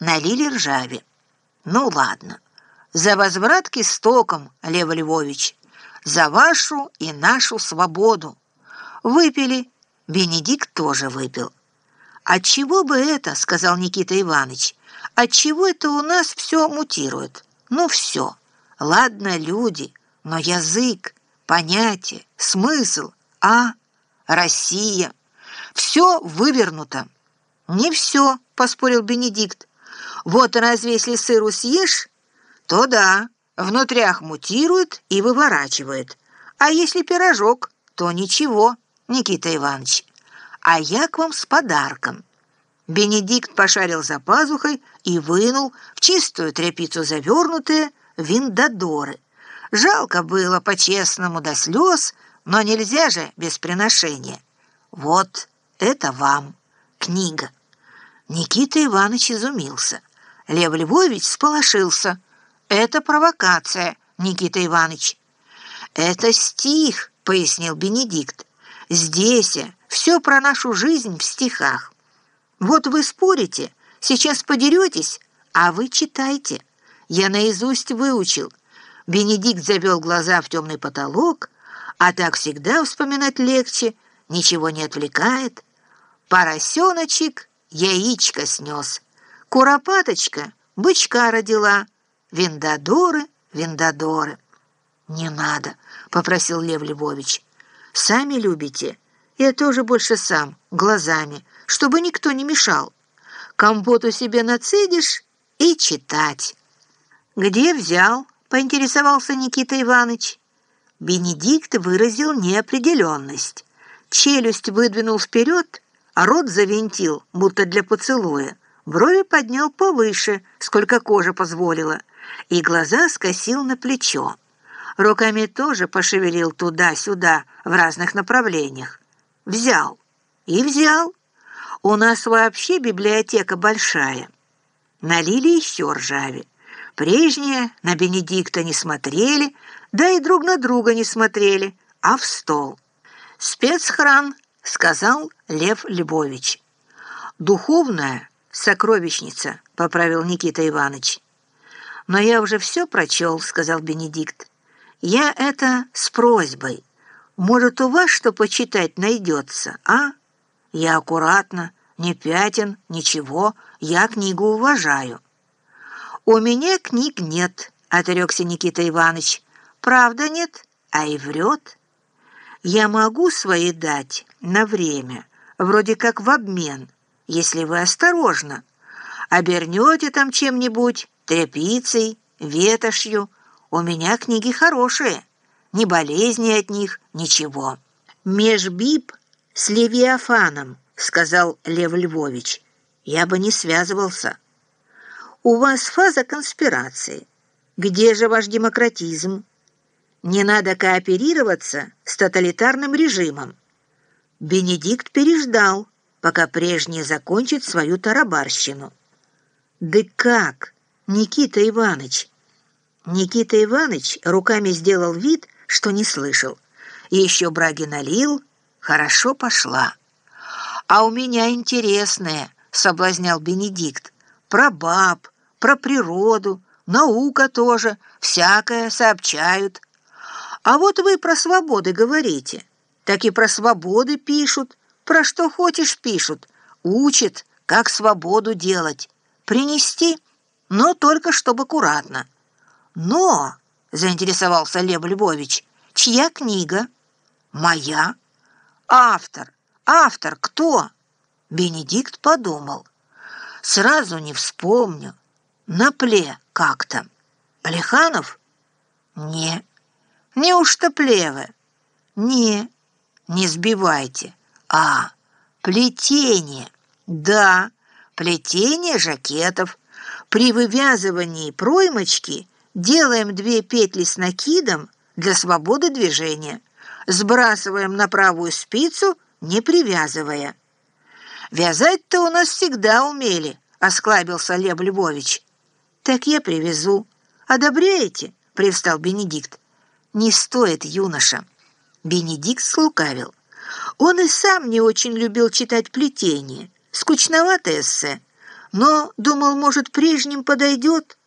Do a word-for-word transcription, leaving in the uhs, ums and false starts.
налили ржави. Ну ладно, за возврат к истокам, Лев Львович, за вашу и нашу свободу. Выпили, Бенедикт тоже выпил. «Отчего бы это, — сказал Никита Иванович, — отчего это у нас все мутирует? Ну все, ладно, люди, но язык, понятие, смысл, а, Россия, все вывернуто». «Не все, — поспорил Бенедикт. Вот разве если сыру съешь, то да, внутрях мутирует и выворачивает. А если пирожок, то ничего, Никита Иванович. А я к вам с подарком». Бенедикт пошарил за пазухой и вынул в чистую тряпицу завернутые виндадоры. Жалко было по-честному до слез, но нельзя же без приношения. Вот это вам книга. Никита Иванович изумился. Лев Львович сполошился. «Это провокация, Никита Иванович». «Это стих», — пояснил Бенедикт. «Здесь все про нашу жизнь в стихах. Вот вы спорите, сейчас подеретесь, а вы читайте. Я наизусть выучил». Бенедикт завел глаза в темный потолок, а так всегда вспоминать легче, ничего не отвлекает. «Поросеночек яичко снес, куропаточка бычка родила, виндадоры, виндадоры». «Не надо», — попросил Лев Львович. «Сами любите? Я тоже больше сам, глазами, чтобы никто не мешал. Компоту себе нацедишь и читать». «Где взял?» — поинтересовался Никита Иванович. Бенедикт выразил неопределенность. Челюсть выдвинул вперед, а рот завинтил, будто для поцелуя. Брови поднял повыше, сколько кожа позволила, и глаза скосил на плечо. Руками тоже пошевелил туда-сюда в разных направлениях. Взял. И взял. У нас вообще библиотека большая. Налили еще ржави. Прежние на Бенедикта не смотрели, да и друг на друга не смотрели, а в стол. «Спецхран», — сказал Лев Львович. «Духовная сокровищница», — поправил Никита Иванович. «Но я уже все прочел», — сказал Бенедикт. «Я это с просьбой. Может, у вас что почитать найдется, а? Я аккуратно, не пятен, ничего, я книгу уважаю». «У меня книг нет», — отрекся Никита Иванович. «Правда нет, а и врет. Я могу свои дать на время, вроде как в обмен, если вы осторожно. Обернете там чем-нибудь, тряпицей, ветошью. У меня книги хорошие, ни болезни от них, ничего». «Межбиб с Левиафаном», — сказал Лев Львович. «Я бы не связывался». «У вас фаза конспирации. Где же ваш демократизм? Не надо кооперироваться с тоталитарным режимом». Бенедикт переждал, пока прежний закончит свою тарабарщину. «Да как, Никита Иванович?» Никита Иванович руками сделал вид, что не слышал. И еще браги налил. Хорошо пошла. «А у меня интересное», — соблазнял Бенедикт. «Про баб, про природу, наука тоже, всякое сообщают. А вот вы про свободы говорите. Так и про свободы пишут, про что хочешь пишут. Учат, как свободу делать. Принести, но только чтобы аккуратно». «Но», — заинтересовался Лев Львович, — «чья книга?» «Моя». «Автор? Автор кто?» Бенедикт подумал. «Сразу не вспомню. Напле как-то. Плеханов?» «Не». «Неужто Плеве?» «Не». «Не сбивайте». «А, плетение». «Да, плетение жакетов. При вывязывании проймочки делаем две петли с накидом для свободы движения. Сбрасываем на правую спицу, не привязывая». «Вязать-то у нас всегда умели», — осклабился Лев Львович. «Так я привезу. Одобряете?» — привстал Бенедикт. «Не стоит, юноша». Бенедикт слукавил. Он и сам не очень любил читать плетение. Скучноватое эссе. Но, думал, может, прежним подойдет.